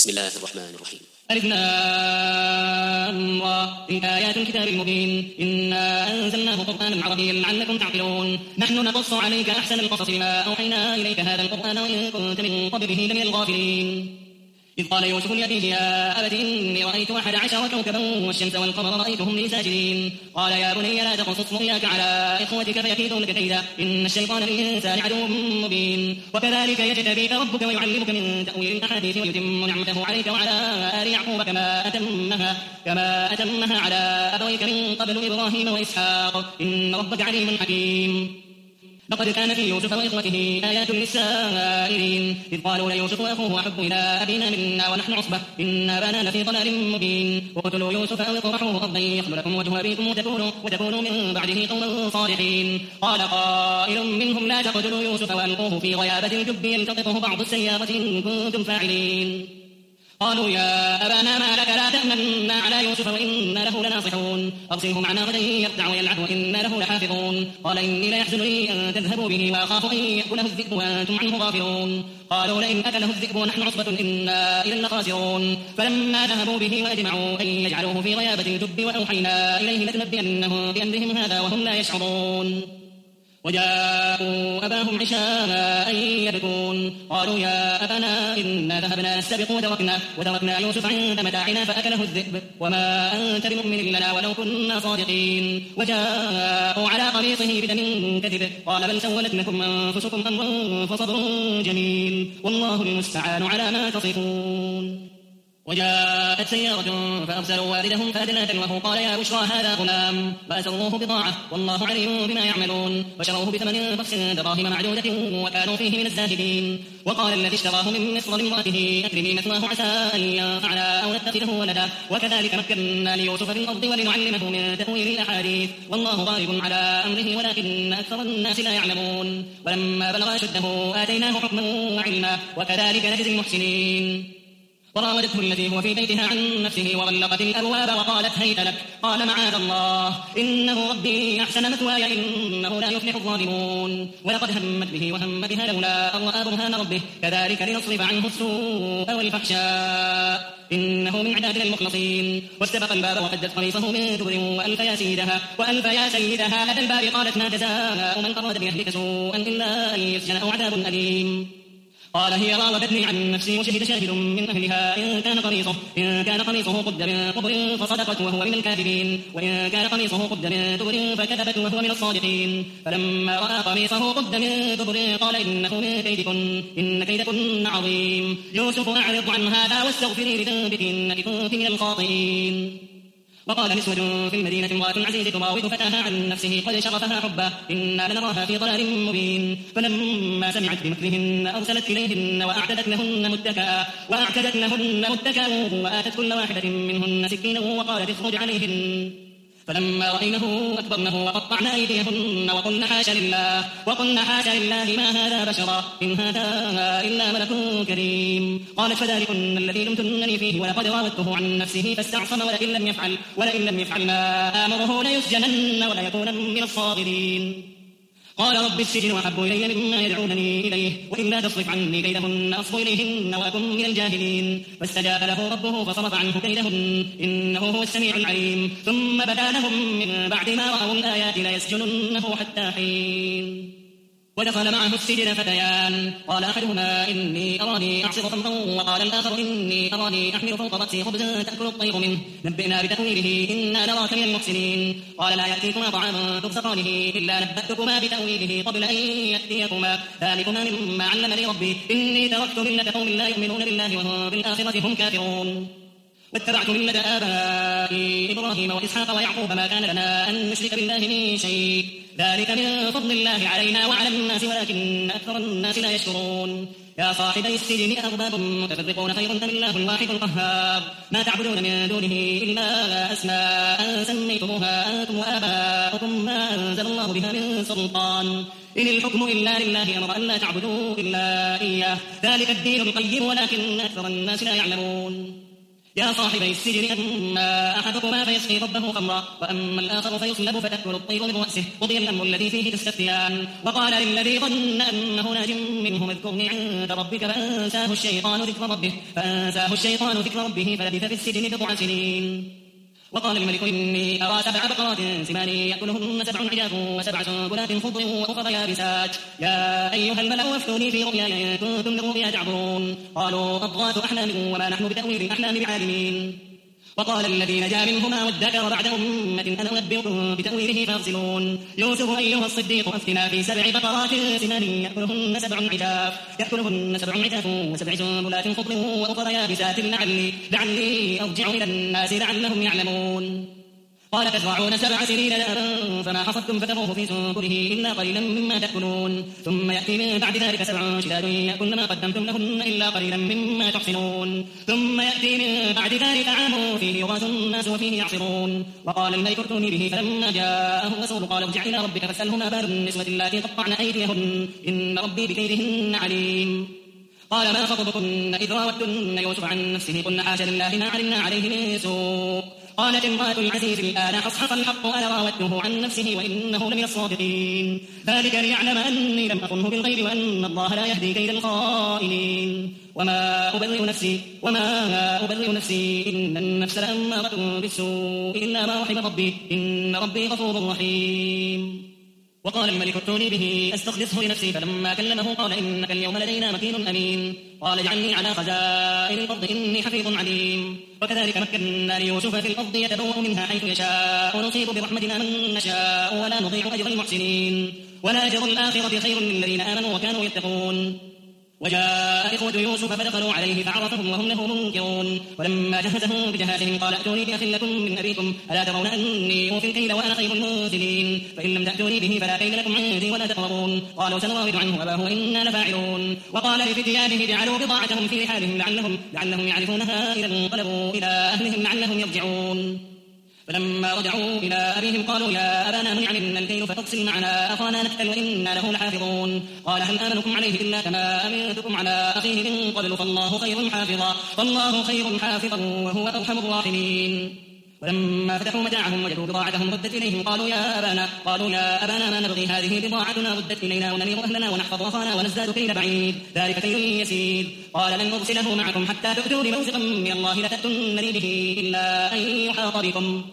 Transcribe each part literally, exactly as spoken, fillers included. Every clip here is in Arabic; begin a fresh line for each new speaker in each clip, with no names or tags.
بسم الله الرحمن الرحيم.
ألف لام را تلك آيات الكتاب المبين إنا أنزلناه قرآنا عربيا لعلكم تعقلون نحن نقص عليك أحسن القصص بما أوحينا إليك هذا القرآن وإن كنت من قبله لمن الغافلين إذ قال يوسف لأبيه يا أبت إني رأيت أحد عشر كوكبا والشمس والقمر رأيتهم لي ساجدين قال يا بني لا تقصص رؤياك على إخوتك فيكيدون لك كيدا إن الشيطان للإنسان عدو مبين وكذلك يجتبيك ربك ويعلمك من تأويل الأحاديث ويتم نعمته عليك وعلى آل يعقوب كما أتمها كما أتمها على أبويك من قبل إبراهيم وإسحاق إن ربك عليم حكيم لقد كان في يوسف وإخوته آيات للسائلين إذ قالوا ليوسف وأخوه أحب إلى أبينا منا ونحن عصبة إن أبانا لفي ضلال مبين وقتلوا يوسف أو اطرحوه أرضا يخل لكم وجه أبيكم وتكونوا, وتكونوا من بعده قوما صالحين قال قائل منهم لا تقتلوا يوسف وألقوه في غيابة الجب يلتقطه بعض السيارة إن كنتم فاعلين قالوا يا أبانا ما لك لا تأمنا على يوسف وإنا له لناصحون أرسله معنا غدا يرتع ويلعب وإنا له لحافظون قال إني ليحزنني أن تذهبوا به وأخاف أن يأكله الذئب وأنتم عنه غافلون قالوا لئن أكله الذئب ونحن عصبة إنا إذا لخاسرون فلما ذهبوا به وأجمعوا أن يجعلوه في غيابة الجب وأوحينا إليه لتنبئنهم بأمرهم هذا وهم لا يشعرون وجاءوا أباهم عشاء يبكون قالوا يا أبانا إنا ذهبنا نستبق وتركنا, وتركنا يوسف عند متاعنا فأكله الذئب وما أنت بمؤمن لنا ولو كنا صادقين وجاءوا على قميصه بدم كذب قال بل سولت لكم أنفسكم أمرا فصبر جميل والله المستعان على ما تصفون وجاءت سيارة فأرسلوا والدهم فأدلى دلوه قال يا بشرى هذا غلام فأسروه بضاعة والله عليم بما يعملون وشروه بثمن بخس دراهم معدودة وكانوا فيه من الزاهدين وقال الذي اشتراه من مصر لامرأته أكرمي مثواه عسى أن ينفعنا أو نتخذه ولدا وكذلك مكنا ليوسف في الأرض ولنعلمه من تأويل الأحاديث والله غالب على أمره ولكن أكثر الناس لا يعلمون ولما بلغ أشده آتيناه حكما وعلما وكذلك نجزي المحسنين وراودته التي هو في بيتها عن نفسه وغلقت الأبواب وقالت هيت لك قال معاذ الله إنه ربي أحسن مثواي إنه لا يفلح الظالمون ولقد همت به وهم بها لولا أن رأى برهان ربه كذلك لنصرف عنه السوء والفحشاء إنه من عبادنا المخلصين واستبق الباب وقدت قميصه من دبر وألف يا سيدها وألف يا سيدها لدى الباب قالت ما جزاء من أراد بأهلك سوءا إلا أن يسجن أو عذاب أليم قال هي راودتني عن نفسي وشهد شاهد من أهلها إن كان قميصه إن كان قميصه قد من قبر فصدقت وهو من الكاذبين وإن كان قميصه قد من دبر فكذبت وهو من الصادقين فلما رأى قميصه قد من دبر قال إنه من كيدكن إن كيدكن عظيم يوسف أعرض عن هذا واستغفري لذنبك إنك كنت من الخاطئين وقال نسوة في المدينة امرأة العزيز تراود فتاها عن نفسه قد شغفها حبا إنا لنراها في ضلال مبين فلما سمعت بمكرهن أرسلت إليهن وأعتدت لهن متكئا وأعتدت لهن متكئا وآتت كل واحدة منهن سكينا وقالت اخرج عليهن فلما رأينه أكبرنه وقطعنا أيديهن وقلنا حاشا لله وقلنا حاشا لله ما هذا بشرا إن هذا إلا ملك كريم قالت فذلكن الذي لمتنني فيه ولقد راودته عن نفسه فاستعصم ولئن لم يفعل ولئن لم يفعل ما آمره ليسجنن وليكونن من الصاغرين قال رب السجن أحب إلي مما يدعونني إليه وإلا تصرف عني كيدهن أصب إليهن وأكن من الجاهلين فاستجاب له ربه فصرف عنه كيدهن إنه هو السميع العليم ثم بدا لهم من بعد ما رأوا الآيات ليسجننه حتى حين ودخل معه السجن فتيان قال أحدهما إني أراني أعصر خمرا وقال الآخر إني أراني أحمل فوق رأسي خبزا تأكل الطير منه نبئنا بتأويله إنا نراك من المحسنين قال لا يأتيكما طعام ترزقانه إلا نبأتكما بتأويله قبل أن يأتيكما ذلكما مما علمني ربي إني تركت ملة قوم لا يؤمنون بالله وهم بالآخرة هم كافرون واتبعت ملة آبائي إبراهيم وإسحاق ويعقوب ما كان لنا أن نشرك بالله من شيء ذلك من فضل الله علينا وعلى الناس ولكن أكثر الناس لا يشكرون يا صاحبي السجن أأرباب متفرقون خير أم الله الواحد القهار ما تعبدون من دونه إلا أسماء سميتموها أنتم وآباؤكم ما أنزل الله بها من سلطان إن الحكم إلا لله أمر أن لا تعبدوا إلا إياه ذلك الدين القيم ولكن أكثر الناس لا يعلمون يا صاحبي السجن أما أحدكما فيسقي ربه خمرا وأما الآخر فيصلب فتأكل الطير من رأسه قضي الأمر الذي فيه تستفتيان. وقال للذي ظن أنه ناج منهم اذكرني عند ربك فأنساه الشيطان ذكر ربه فأنساه الشيطان ذكر ربه فلبث في السجن بضع سنين. وقال الملك إني أرى سبع بقرات سمان يأكلهن سبع عجاف وسبع سنبلات خضر وأخر يابسات يا أيها الملأ أفتوني في رؤياي إن كنتم للرؤيا تعبرون. قالوا أضغاث أحلام وما نحن بتأويل الأحلام بعالمين. وقال الذي نجا منهما وادكر بعد أمة أنا أنبئكم بتأويله فارسلون. يوسف أيها الصديق أفتنا في سبع بقرات سمان يأكلهن سبع عجاف يأكلهن سبع عجاف وسبع سنبلات خضر وأخر يابسات لعلي لعلي أرجع إلى الناس لعلهم يعلمون. قال تزرعون سبع سنين دابا فما حصدتم فذروه في سنبله إلا قليلا مما تأكلون ثم يأتي من بعد ذلك سبع شداد يأكلن ما قدمتم لهن إلا قليلا مما تحصنون ثم يأتي من بعد ذلك عام فيه يغاث الناس وفيه يعصرون. وقال الملك ائتوني به فلما جاءه الرسول قال ارجع إلى ربك فاسأله ما بال النسوة اللاتي قطعن أيديهن إن ربي بكيدهن عليم. قال ما خطبكن إذ راوتن يوسف عن نفسه قلنا حاشا لله ما علمنا عليه من سوء. قالت امرأة العزيز الآن حصحص الحق أنا راودته عن نفسه وإنه لمن الصادقين ذلك ليعلم أني لم أخنه بالغيب وأن الله لا يهدي كيد الخائنين. وما أبرئ نفسي وما أبرئ نفسي إن النفس لأمارة بالسوء إلا ما رحم ربي إن ربي غفور رحيم. وقال الملك ائتوني به أستخلصه لنفسي فلما كلمه قال إنك اليوم لدينا مكين أمين. قال اجعلني على خزائن الأرض إني حفيظ عليم. وكذلك مكنا ليوسف في الأرض يتبوأ منها حيث يشاء ونصيب برحمتنا من نشاء ولا نضيع أجر المحسنين ولا أجر الآخرة خير للذين آمنوا وكانوا يتقون. وجاء إخوة يوسف فدخلوا عليه فعرفهم وهم له منكرون. ولما جهزهم بجهازهم قال ائتوني بأخ لكم من أبيكم ألا ترون أني أوفي الكيل وأنا خير المنزلين فإن لم تأتوني به فلا كيل لكم عندي ولا تقربون. قالوا سنراود عنه أباه وإنا لفاعلون. وقال لفتيانه اجعلوا بضاعتهم في رحالهم لعلهم, لعلهم يعرفونها إذا انقلبوا إلى أهلهم لعلهم يرجعون. فلما رجعوا إلى أبيهم قالوا يا أبانا منع منا الكيل فترسل معنا أخانا نكتل وإنا له لحافظون. قال هل آمنكم عليه إلا كما أمنتكم على أخيه من قبل فالله خير حافظا فالله خير حافظا وهو أرحم الراحمين. ولما فتحوا متاعهم وجدوا بضاعتهم ردت إليهم قالوا يا أبانا قالوا يا أبانا ما نبغي هذه بضاعتنا ردت إلينا ونمير أهلنا ونحفظ أخانا ونزداد كيل بعيد ذلك كيل يسير. قال لن نرسله معكم حتى تؤتوا بموثقا من الله لتأتونني به إلا أن يحاط بكم.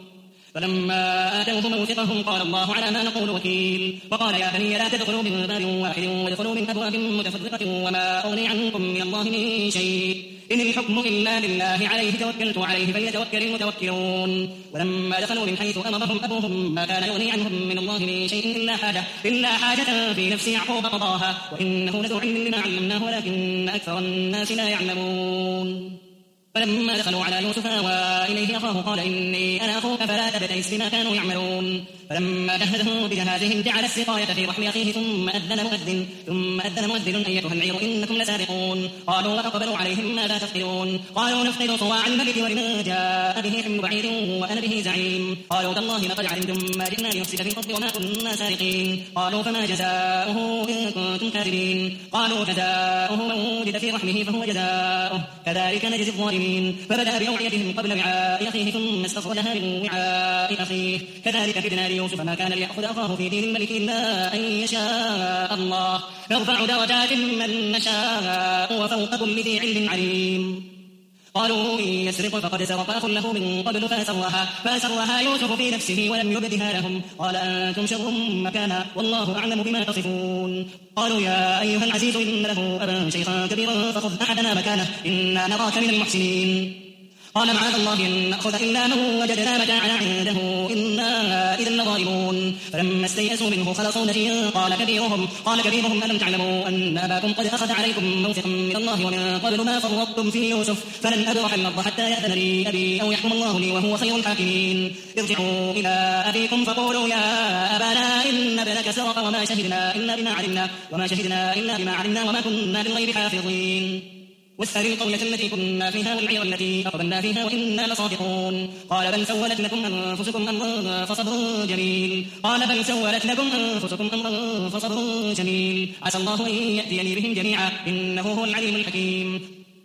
فلما آتوه موثقهم قال الله على ما نقول وكيل. وقال يا بني لا تدخلوا من باب واحد وادخلوا من أبواب متفرقة وما أغني عنكم من الله من شيء إن الحكم إلا لله عليه توكلت وعليه فليتوكل المتوكلون. ولما دخلوا من حيث أمرهم أبوهم ما كان يغني عنهم من الله من شيء إلا حاجة, إلا حاجة في نفس يعقوب قضاها وإنه لذو علم لما علمناه ولكن أكثر الناس لا يعلمون. فلما دخلوا على يوسف وإليه أخاه قال إني أنا أخوك فلا تبتئس بما كانوا يعملون. فلما جهزهم بجهازهم جعل السقاية في رحل أخيه ثم أذن مؤذن ثم أذن مؤذن أيتها العير إنكم لسارقون. قالوا وأقبلوا عليهم ماذا تفقدون قالوا نفقد صواع الملك ولمن جاء به حمل بعير وأنا به زعيم. قالوا تالله لقد علمتم ما جئنا لنفسد في الأرض وما كنا سارقين. قالوا فما جزاؤه إن كنتم كاذبين. قالوا جزاؤه من وجد في رحله فهو جزاؤه كذلك نجزي الظالمين. فبدأ بأوعيتهم قبل وعاء أخيه ثم استخرجها من وعاء أخيه كذلك كدنا ليوسف ما كان ليأخذ أخاه في دين الملك إلا أن يشاء الله نرفع درجات من نشاء وفوق كل ذي علم عليم. قالوا إن يسرق فقد سرق أخ له من قبل فأسرها, فأسرها يوسف في نفسه ولم يبدها لهم. قال أنتم شر مكانا والله أعلم بما تصفون. قالوا يا أيها العزيز إن له أبا شيخا كبيرا فخذ أحدنا مكانه إنا نراك من المحسنين. قال معاذ الله أن نأخذ إلا من وجدنا متاعنا عنده إنا إذا لظالمون. فلما استيئسوا منه خلصوا نجيا قال كبيرهم قال كبيرهم ألم تعلموا أن أباكم قد أخذ عليكم موثقا من الله ومن قبل ما فرطتم في يوسف فلن أبرح الأرض حتى يأذن لي أبي أو يحكم الله لي وهو خير الحاكمين. ارجعوا إلى أبيكم فقولوا يا أبانا إن ابنك سرق وما شهدنا إلا بما علمنا وما شهدنا إلا بما علمنا وما كنا للغيب حافظين. واسأل القرية التي كنا فيها والعير التي أقبلنا فيها وإنا لصادقون. قال بل سولت لكم أنفسكم أمرا فصبر جميل قال بل سولت لكم أنفسكم أمرا فصبر جميل عسى الله أن يأتيني بهم جميعا إنه هو العليم الحكيم.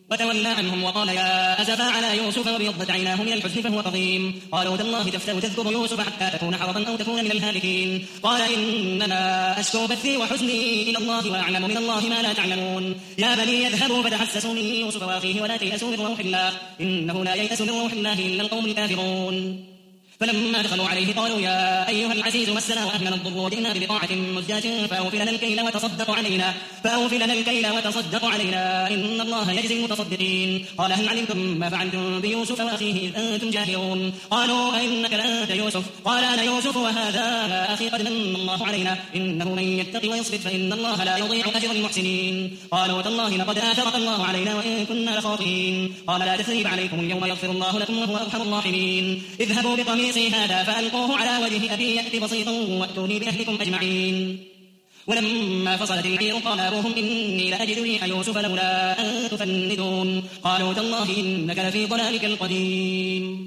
وتولى عنهم وقال يا أسفا على يوسف وابيضت عيناه من الحزن فهو كظيم. قالوا تالله تفتأ تذكر يوسف حتى تكون حرضا أو تكون من الهالكين. قال إنما أشكو بثي وحزني إلى الله وأعلم من الله ما لا تعلمون. يا بني اذهبوا فتحسسوا من يوسف وأخيه ولا تيأسوا من روح الله إنه لا ييأس من روح الله إلا القوم الكافرون. فلما دخلوا عليه قالوا يا أيها العزيز مسنا وأهلنا الضر وجئنا ببضاعة مزجاة فأوف لنا الكيل وتصدق علينا فأوف لنا الكيل وتصدق علينا إن الله يجزي المتصدقين. قال هل علمتم ما فعلتم بيوسف وأخيه إذ أنتم جاهلون؟ قالوا أئنك لأنت يوسف؟ قال أنا يوسف وهذا أخي قد من الله علينا إنه من يتق ويصبر فإن الله لا يضيع أجر المحسنين. قالوا تالله لقد آثرك الله علينا وإن كنا لخاطئين. قال لا تثريب عليكم اليوم يغفر الله لكم وهو أرحم الراحمين. اذهبوا بقميصي هذا فألقوه على وجه أبي يأتي بسيطا وأتوني بأهلكم أجمعين. ولما فصلت العير قال أبوهم إني لأجد ريح يوسف لولا أن تفندون. قالوا تالله إنك لفي ضلالك القديم.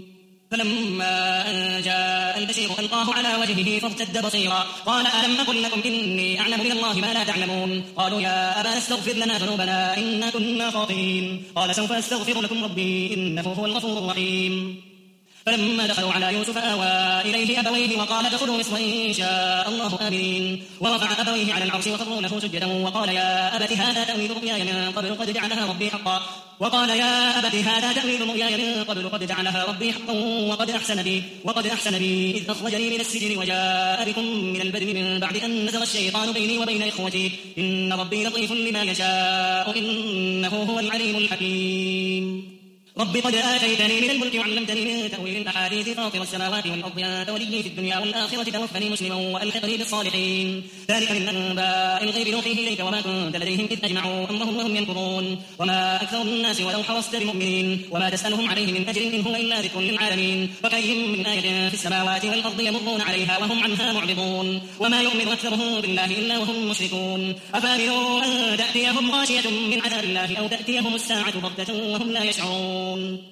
فلما أن جاء البشير ألقاه على وجهه فارتد بصيرا قال ألم أقل لكم إني أعلم من الله ما لا تعلمون؟ قالوا يا أبانا استغفر لنا ذنوبنا إنا كنا خاطئين. قال سوف أستغفر لكم ربي إنه هو الغفور الرحيم. فلما دخلوا على يوسف آوى إليه أبويه وقال ادخلوا مصر إن شاء الله آمنين. ورفع أبويه على العرش وخروا له سجدا وقال يا أبت هذا تأويل رؤياي من قبل قد جعلها ربي حقا وقال يا أبت هذا تأويل رؤياي من قبل قد جعلها ربي حقا وقد أحسن بي وقد أحسن بي إذ أخرجني من السجن وجاء بكم من البدو من بعد أن نزغ الشيطان بيني وبين إخوتي إن ربي لطيف لما يشاء إنه هو العليم الحكيم. رب قد آتيتني من الملك وعلمتني من تأويل الأحاديث فاطر السماوات والأرض أنت ولي في الدنيا والآخرة توفني مسلما وألحقني بالصالحين. ذلك من أنباء الغيب نوحيه إليك وما كنت لديهم إذ أجمعوا أمرهم وهم ينكرون. وما أكثر الناس ولو حرصت بمؤمنين وما تسألهم عليه من أجر إن هو إلا ذكر للعالمين. وكأي من آية في السماوات والأرض يمرون عليها وهم عنها معرضون وما يؤمن أكثرهم بالله إلا وهم مشركون. أفامنوا أن تأتيهم غاشية من عذاب الله أو تأتيهم الساعة بغتة وهم لا يشعرون.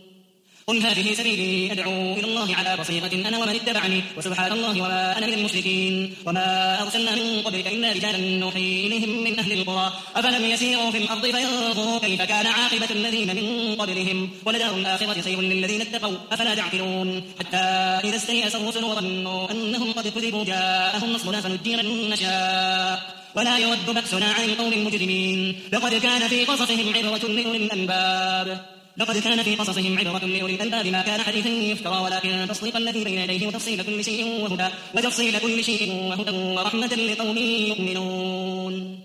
قل هذه سبيلي أدعو إلى الله على بصيرة أنا ومن اتبعني وسبحان الله وما أنا من المشركين. وما أرسلنا من قبلك إلا رجالا نوحي إليهم من أهل القرى أفلم يسيروا في الأرض فينظروا كيف كان عاقبة الذين من قبلهم ولدار الآخرة خير للذين اتقوا أفلا تعقلون. حتى إذا استيأس الرسل وظنوا أنهم قد كذبوا جاءهم نصرنا فنجي من نشاء ولا يرد بأسنا عن القوم المجرمين. لقد كان في قصصهم عبرة لأولي الألباب لقد كان في قصصهم عبرة لأولي الألباب ما كان حديثا يفترى ولكن تصديق الذي بين يديه وتفصيل كل شيء وهدى وتفصيل كل شيء وهدى ورحمة لقوم يؤمنون.